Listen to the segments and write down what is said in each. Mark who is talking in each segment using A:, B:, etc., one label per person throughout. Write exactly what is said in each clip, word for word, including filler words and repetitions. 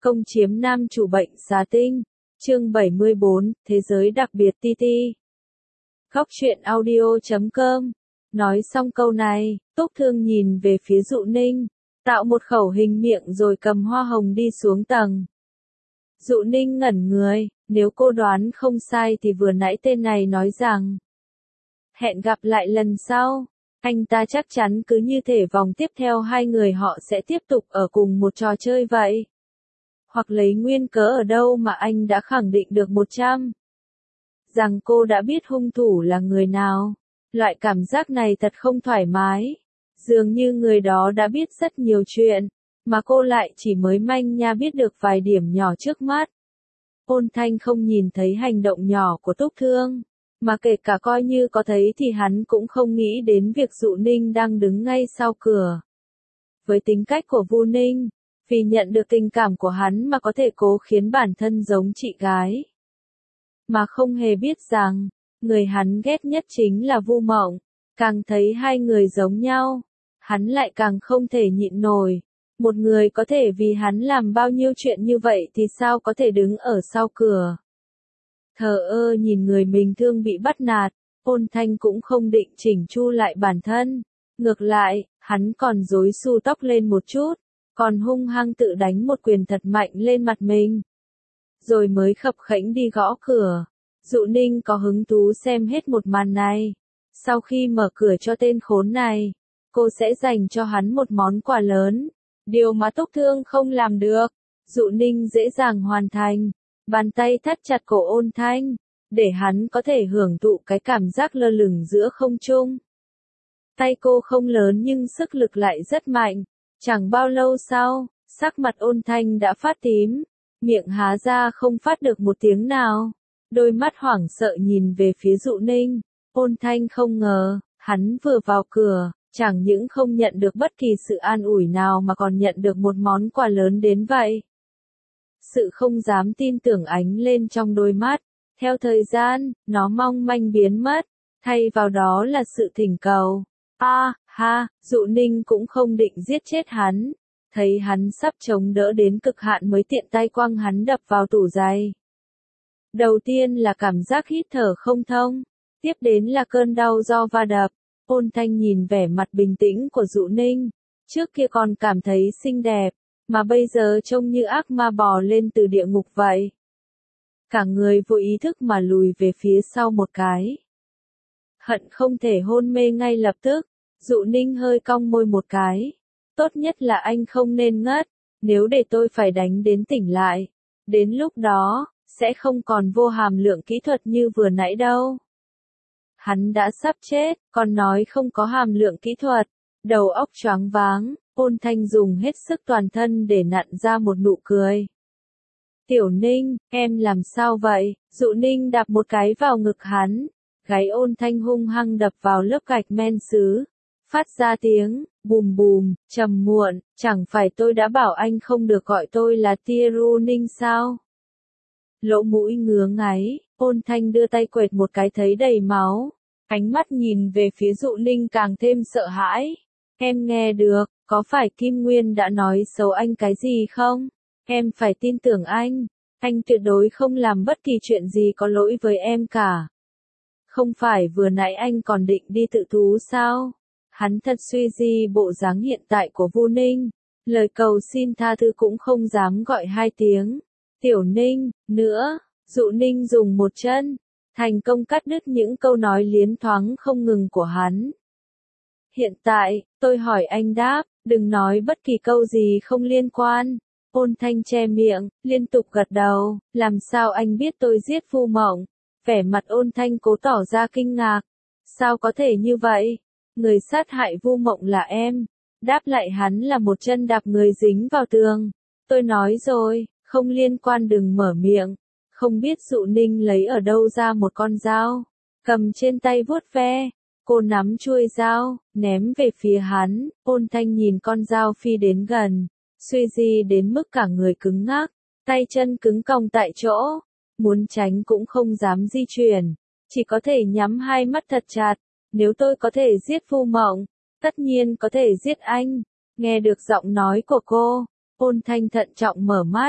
A: Công chiếm nam chủ bệnh xà tinh. Chương bảy mươi bốn, Thế giới đặc biệt ti ti. Góc truyện audio chấm com. Nói xong câu này, Túc Thương nhìn về phía Dụ Ninh, tạo một khẩu hình miệng rồi cầm hoa hồng đi xuống tầng. Dụ Ninh ngẩn người, nếu cô đoán không sai thì vừa nãy tên này nói rằng hẹn gặp lại lần sau. Anh ta chắc chắn cứ như thể vòng tiếp theo hai người họ sẽ tiếp tục ở cùng một trò chơi vậy. Hoặc lấy nguyên cớ ở đâu mà anh đã khẳng định được một trăm rằng cô đã biết hung thủ là người nào. Loại cảm giác này thật không thoải mái. Dường như người đó đã biết rất nhiều chuyện, mà cô lại chỉ mới manh nha biết được vài điểm nhỏ trước mắt. Ôn Thanh không nhìn thấy hành động nhỏ của Túc Thương, mà kể cả coi như có thấy thì hắn cũng không nghĩ đến việc Dụ Ninh đang đứng ngay sau cửa. Với tính cách của Vu Ninh, vì nhận được tình cảm của hắn mà có thể cố khiến bản thân giống chị gái. Mà không hề biết rằng, người hắn ghét nhất chính là Vu Mộng. Càng thấy hai người giống nhau, hắn lại càng không thể nhịn nổi. Một người có thể vì hắn làm bao nhiêu chuyện như vậy thì sao có thể đứng ở sau cửa. Thờ ơ nhìn người mình thương bị bắt nạt, Ôn Thanh cũng không định chỉnh chu lại bản thân. Ngược lại, hắn còn rối xù tóc lên một chút, còn hung hăng tự đánh một quyền thật mạnh lên mặt mình. Rồi mới khập khẽnh đi gõ cửa. Dụ Ninh có hứng thú xem hết một màn này. Sau khi mở cửa cho tên khốn này, cô sẽ dành cho hắn một món quà lớn. Điều mà Túc Thương không làm được, Dụ Ninh dễ dàng hoàn thành. Bàn tay thắt chặt cổ Ôn Thanh, để hắn có thể hưởng thụ cái cảm giác lơ lửng giữa không trung. Tay cô không lớn nhưng sức lực lại rất mạnh. Chẳng bao lâu sau, sắc mặt Ôn Thanh đã phát tím, miệng há ra không phát được một tiếng nào. Đôi mắt hoảng sợ nhìn về phía Dụ Ninh. Ôn Thanh không ngờ, hắn vừa vào cửa, chẳng những không nhận được bất kỳ sự an ủi nào mà còn nhận được một món quà lớn đến vậy. Sự không dám tin tưởng ánh lên trong đôi mắt. Theo thời gian, nó mong manh biến mất, thay vào đó là sự thỉnh cầu. A, à, ha, Dụ Ninh cũng không định giết chết hắn. Thấy hắn sắp chống đỡ đến cực hạn mới tiện tay quăng hắn đập vào tủ giày. Đầu tiên là cảm giác hít thở không thông, tiếp đến là cơn đau do va đập. Ôn Thanh nhìn vẻ mặt bình tĩnh của Dụ Ninh, trước kia còn cảm thấy xinh đẹp, mà bây giờ trông như ác ma bò lên từ địa ngục vậy. Cả người vô ý thức mà lùi về phía sau một cái. Hận không thể hôn mê ngay lập tức. Dụ Ninh hơi cong môi một cái. Tốt nhất là anh không nên ngất, nếu để tôi phải đánh đến tỉnh lại. Đến lúc đó, sẽ không còn vô hàm lượng kỹ thuật như vừa nãy đâu. Hắn đã sắp chết, còn nói không có hàm lượng kỹ thuật. Đầu óc choáng váng, Ôn Thanh dùng hết sức toàn thân để nặn ra một nụ cười. Tiểu Ninh, em làm sao vậy? Dụ Ninh đạp một cái vào ngực hắn. Gáy Ôn Thanh hung hăng đập vào lớp gạch men sứ. Phát ra tiếng, bùm bùm, trầm muộn, chẳng phải tôi đã bảo anh không được gọi tôi là Tiru Ninh sao? Lỗ mũi ngứa ngáy, Ôn Thanh đưa tay quệt một cái thấy đầy máu. Ánh mắt nhìn về phía Dụ Ninh càng thêm sợ hãi. Em nghe được, có phải Kim Nguyên đã nói xấu anh cái gì không? Em phải tin tưởng anh. Anh tuyệt đối không làm bất kỳ chuyện gì có lỗi với em cả. Không phải vừa nãy anh còn định đi tự thú sao? Hắn thật suy di bộ dáng hiện tại của Vu Ninh. Lời cầu xin tha thứ cũng không dám gọi hai tiếng. Tiểu Ninh, nữa. Dụ Ninh dùng một chân, thành công cắt đứt những câu nói liến thoáng không ngừng của hắn. Hiện tại, tôi hỏi anh đáp, đừng nói bất kỳ câu gì không liên quan. Ôn Thanh che miệng, liên tục gật đầu, làm sao anh biết tôi giết Vu Mộng? Vẻ mặt Ôn Thanh cố tỏ ra kinh ngạc. Sao có thể như vậy? Người sát hại Vu Mộng là em. Đáp lại hắn là một chân đạp người dính vào tường. Tôi nói rồi, không liên quan đừng mở miệng. Không biết Dụ Ninh lấy ở đâu ra một con dao, cầm trên tay vuốt ve. Cô nắm chuôi dao, ném về phía hắn. Ôn Thanh nhìn con dao phi đến gần, suy di đến mức cả người cứng ngắc, tay chân cứng cong tại chỗ, muốn tránh cũng không dám di chuyển, chỉ có thể nhắm hai mắt thật chặt. Nếu tôi có thể giết Vu Mộng, tất nhiên có thể giết anh. Nghe được giọng nói của cô, Ôn Thanh thận trọng mở mắt,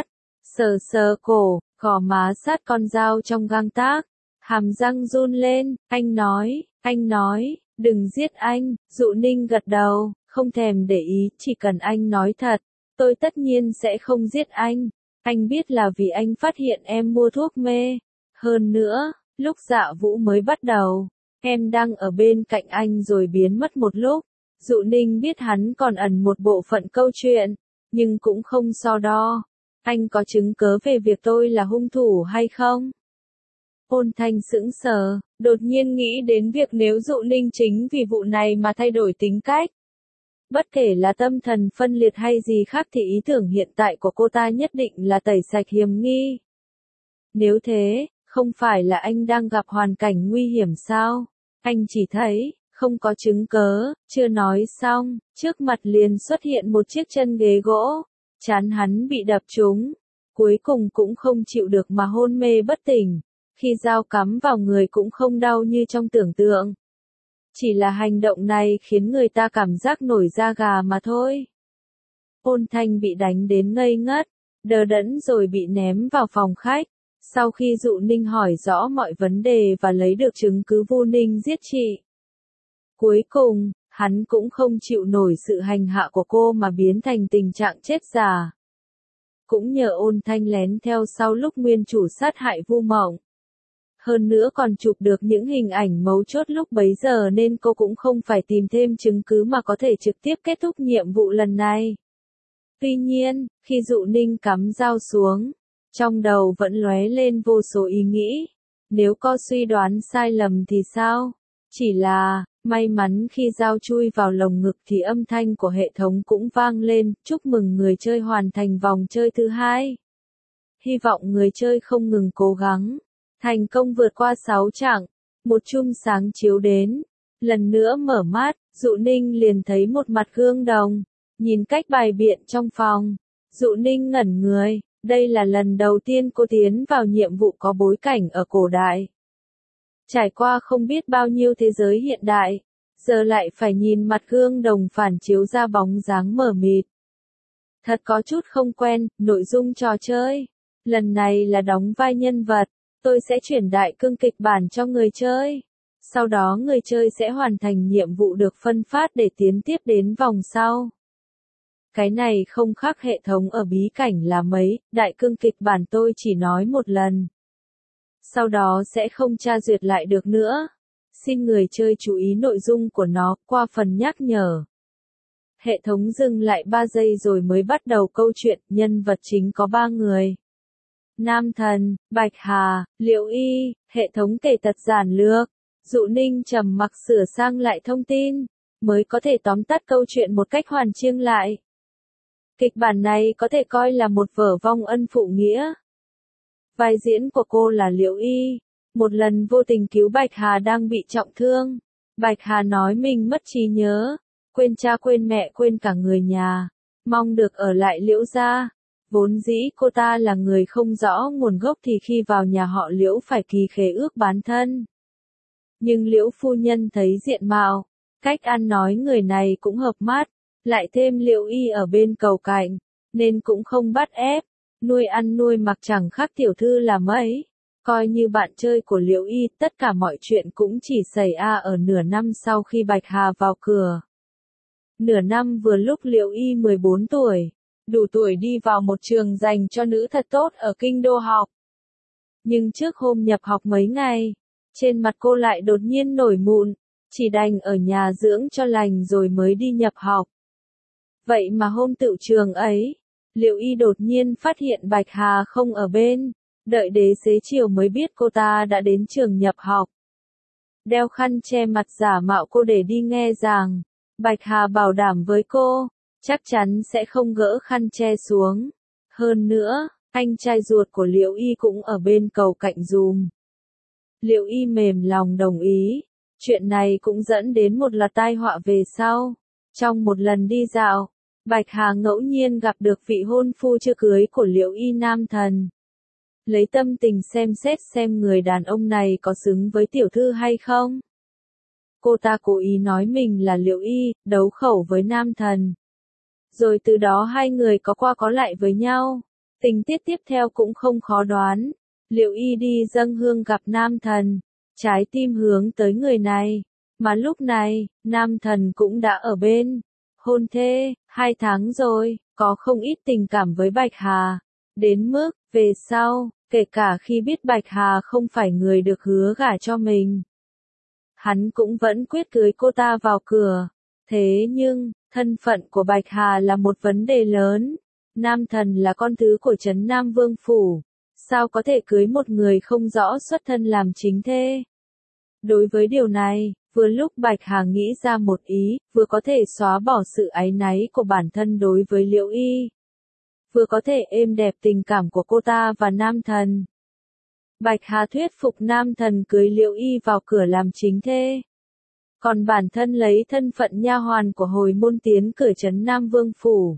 A: Sờ sờ cổ, gò má sát con dao trong gang tác, hàm răng run lên, anh nói, anh nói, đừng giết anh, Dụ Ninh gật đầu, không thèm để ý, chỉ cần anh nói thật, tôi tất nhiên sẽ không giết anh, anh biết là vì anh phát hiện em mua thuốc mê, hơn nữa, lúc Dạ Vũ mới bắt đầu, em đang ở bên cạnh anh rồi biến mất một lúc, Dụ Ninh biết hắn còn ẩn một bộ phận câu chuyện, nhưng cũng không so đo. Anh có chứng cớ về việc tôi là hung thủ hay không? Ôn Thanh sững sờ, đột nhiên nghĩ đến việc nếu Dụ Ninh chính vì vụ này mà thay đổi tính cách. Bất kể là tâm thần phân liệt hay gì khác thì ý tưởng hiện tại của cô ta nhất định là tẩy sạch hiểm nghi. Nếu thế, không phải là anh đang gặp hoàn cảnh nguy hiểm sao? Anh chỉ thấy, không có chứng cớ, chưa nói xong, trước mặt liền xuất hiện một chiếc chân ghế gỗ. Chán hắn bị đập trúng, cuối cùng cũng không chịu được mà hôn mê bất tỉnh, khi dao cắm vào người cũng không đau như trong tưởng tượng. Chỉ là hành động này khiến người ta cảm giác nổi da gà mà thôi. Ôn Thanh bị đánh đến ngây ngất, đờ đẫn rồi bị ném vào phòng khách. Sau khi Dụ Ninh hỏi rõ mọi vấn đề và lấy được chứng cứ Vu Ninh giết chị. Cuối cùng, hắn cũng không chịu nổi sự hành hạ của cô mà biến thành tình trạng chết già. Cũng nhờ Ôn Thanh lén theo sau lúc nguyên chủ sát hại Vu Mộng. Hơn nữa còn chụp được những hình ảnh mấu chốt lúc bấy giờ nên cô cũng không phải tìm thêm chứng cứ mà có thể trực tiếp kết thúc nhiệm vụ lần này. Tuy nhiên, khi Dụ Ninh cắm dao xuống, trong đầu vẫn lóe lên vô số ý nghĩ. Nếu có suy đoán sai lầm thì sao? Chỉ là, may mắn khi dao chui vào lồng ngực thì âm thanh của hệ thống cũng vang lên, chúc mừng người chơi hoàn thành vòng chơi thứ hai. Hy vọng người chơi không ngừng cố gắng, thành công vượt qua sáu chặng, một chùm sáng chiếu đến. Lần nữa mở mắt, Dụ Ninh liền thấy một mặt gương đồng, nhìn cách bày biện trong phòng. Dụ Ninh ngẩn người, đây là lần đầu tiên cô tiến vào nhiệm vụ có bối cảnh ở cổ đại. Trải qua không biết bao nhiêu thế giới hiện đại, giờ lại phải nhìn mặt gương đồng phản chiếu ra bóng dáng mờ mịt. Thật có chút không quen, nội dung trò chơi. Lần này là đóng vai nhân vật, tôi sẽ chuyển đại cương kịch bản cho người chơi. Sau đó người chơi sẽ hoàn thành nhiệm vụ được phân phát để tiến tiếp đến vòng sau. Cái này không khác hệ thống ở bí cảnh là mấy, đại cương kịch bản tôi chỉ nói một lần. Sau đó sẽ không tra duyệt lại được nữa. Xin người chơi chú ý nội dung của nó qua phần nhắc nhở. Hệ thống dừng lại ba giây rồi mới bắt đầu câu chuyện, nhân vật chính có ba người. Nam Thần, Bạch Hà, Liễu Y, hệ thống kể tật giản lược. Dụ Ninh trầm mặc sửa sang lại thông tin, mới có thể tóm tắt câu chuyện một cách hoàn chỉnh lại. Kịch bản này có thể coi là một vở vong ân phụ nghĩa. Vai diễn của cô là Liễu Y, một lần vô tình cứu Bạch Hà đang bị trọng thương. Bạch Hà nói mình mất trí nhớ, quên cha quên mẹ quên cả người nhà, mong được ở lại Liễu gia. Vốn dĩ cô ta là người không rõ nguồn gốc thì khi vào nhà họ Liễu phải ký khế ước bán thân. Nhưng Liễu phu nhân thấy diện mạo, cách ăn nói người này cũng hợp mắt, lại thêm Liễu Y ở bên cầu cạnh, nên cũng không bắt ép, nuôi ăn nuôi mặc chẳng khác tiểu thư là mấy. Coi như bạn chơi của Liễu Y, tất cả mọi chuyện cũng chỉ xảy ra ở nửa năm sau khi Bạch Hà vào cửa. Nửa năm vừa lúc Liễu Y mười bốn tuổi, đủ tuổi đi vào một trường dành cho nữ thật tốt ở kinh đô học. Nhưng trước hôm nhập học mấy ngày, trên mặt cô lại đột nhiên nổi mụn, chỉ đành ở nhà dưỡng cho lành rồi mới đi nhập học. Vậy mà hôm tựu trường ấy, Liễu Y đột nhiên phát hiện Bạch Hà không ở bên, đợi đến xế chiều mới biết cô ta đã đến trường nhập học. Đeo khăn che mặt giả mạo cô để đi nghe giảng, Bạch Hà bảo đảm với cô, chắc chắn sẽ không gỡ khăn che xuống. Hơn nữa, anh trai ruột của Liễu Y cũng ở bên cầu cạnh dùm. Liễu Y mềm lòng đồng ý, chuyện này cũng dẫn đến một loạt tai họa về sau. Trong một lần đi dạo, Bạch Hà ngẫu nhiên gặp được vị hôn phu chưa cưới của Liễu Y Nam Thần. Lấy tâm tình xem xét xem người đàn ông này có xứng với tiểu thư hay không. Cô ta cố ý nói mình là Liễu Y, đấu khẩu với Nam Thần. Rồi từ đó hai người có qua có lại với nhau. Tình tiết tiếp theo cũng không khó đoán. Liệu Y đi dâng hương gặp nam thần, trái tim hướng tới người này, mà lúc này, nam thần cũng đã ở bên. Hôn thê, hai tháng rồi, có không ít tình cảm với Bạch Hà. Đến mức, về sau, kể cả khi biết Bạch Hà không phải người được hứa gả cho mình, hắn cũng vẫn quyết cưới cô ta vào cửa. Thế nhưng, thân phận của Bạch Hà là một vấn đề lớn. Nam thần là con thứ của Trấn Nam Vương Phủ. Sao có thể cưới một người không rõ xuất thân làm chính thê? Đối với điều này, vừa lúc Bạch Hà nghĩ ra một ý, vừa có thể xóa bỏ sự áy náy của bản thân đối với Liễu Y, vừa có thể êm đẹp tình cảm của cô ta và nam thần. Bạch Hà thuyết phục nam thần cưới Liễu Y vào cửa làm chính thê. Còn bản thân lấy thân phận nha hoàn của hồi môn tiến cửa Trấn Nam Vương Phủ.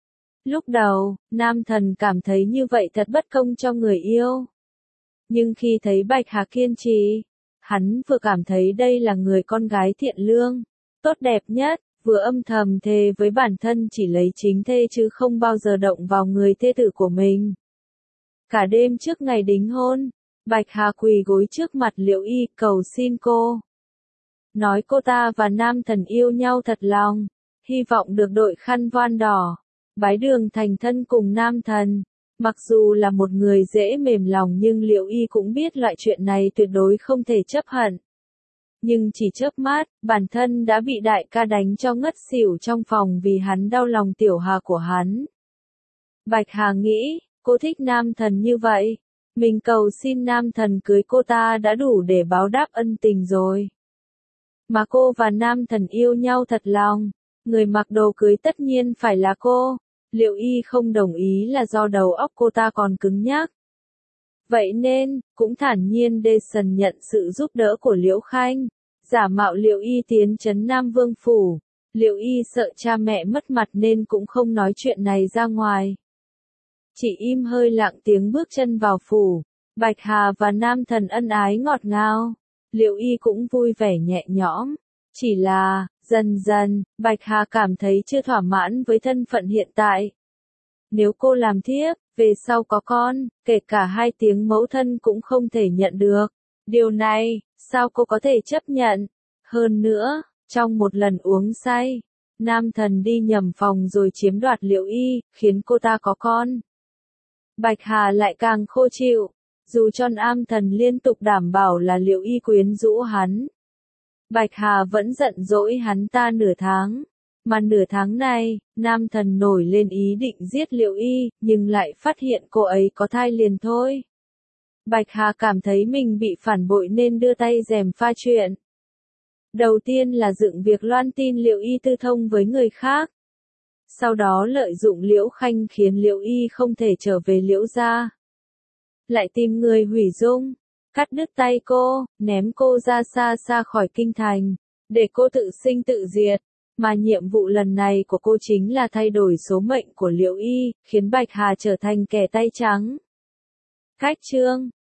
A: Lúc đầu, nam thần cảm thấy như vậy thật bất công cho người yêu. Nhưng khi thấy Bạch Hà kiên trì, hắn vừa cảm thấy đây là người con gái thiện lương, tốt đẹp nhất, vừa âm thầm thề với bản thân chỉ lấy chính thê chứ không bao giờ động vào người thê tử của mình. Cả đêm trước ngày đính hôn, Bạch Hà quỳ gối trước mặt Liễu Y cầu xin cô. Nói cô ta và nam thần yêu nhau thật lòng, hy vọng được đội khăn voan đỏ, bái đường thành thân cùng nam thần. Mặc dù là một người dễ mềm lòng nhưng Liễu Y cũng biết loại chuyện này tuyệt đối không thể chấp hận. Nhưng chỉ chớp mắt, bản thân đã bị đại ca đánh cho ngất xỉu trong phòng vì hắn đau lòng tiểu Hà của hắn. Bạch Hà nghĩ, cô thích nam thần như vậy, mình cầu xin nam thần cưới cô ta đã đủ để báo đáp ân tình rồi. Mà cô và nam thần yêu nhau thật lòng, người mặc đồ cưới tất nhiên phải là cô. Liễu Y không đồng ý là do đầu óc cô ta còn cứng nhắc. Vậy nên, cũng thản nhiên đê sần nhận sự giúp đỡ của Liễu Khanh, giả mạo Liễu Y tiến Trấn Nam Vương Phủ. Liễu Y sợ cha mẹ mất mặt nên cũng không nói chuyện này ra ngoài. Chỉ im hơi lặng tiếng bước chân vào phủ, Bạch Hà và nam thần ân ái ngọt ngào. Liễu Y cũng vui vẻ nhẹ nhõm. Chỉ là, dần dần, Bạch Hà cảm thấy chưa thỏa mãn với thân phận hiện tại. Nếu cô làm thiếp, về sau có con, kể cả hai tiếng mẫu thân cũng không thể nhận được. Điều này, sao cô có thể chấp nhận? Hơn nữa, trong một lần uống say, nam thần đi nhầm phòng rồi chiếm đoạt Liễu Y, khiến cô ta có con. Bạch Hà lại càng khô chịu, dù cho nam thần liên tục đảm bảo là Liễu Y quyến rũ hắn. Bạch Hà vẫn giận dỗi hắn ta nửa tháng, mà nửa tháng này, nam thần nổi lên ý định giết Liễu Y, nhưng lại phát hiện cô ấy có thai liền thôi. Bạch Hà cảm thấy mình bị phản bội nên đưa tay gièm pha chuyện. Đầu tiên là dựng việc loan tin Liễu Y tư thông với người khác. Sau đó lợi dụng Liễu Khanh khiến Liễu Y không thể trở về Liễu gia. Lại tìm người hủy dung, cắt đứt tay cô, ném cô ra xa xa khỏi kinh thành, để cô tự sinh tự diệt. Mà nhiệm vụ lần này của cô chính là thay đổi số mệnh của Liễu Y, khiến Bạch Hà trở thành kẻ tay trắng. Cách chương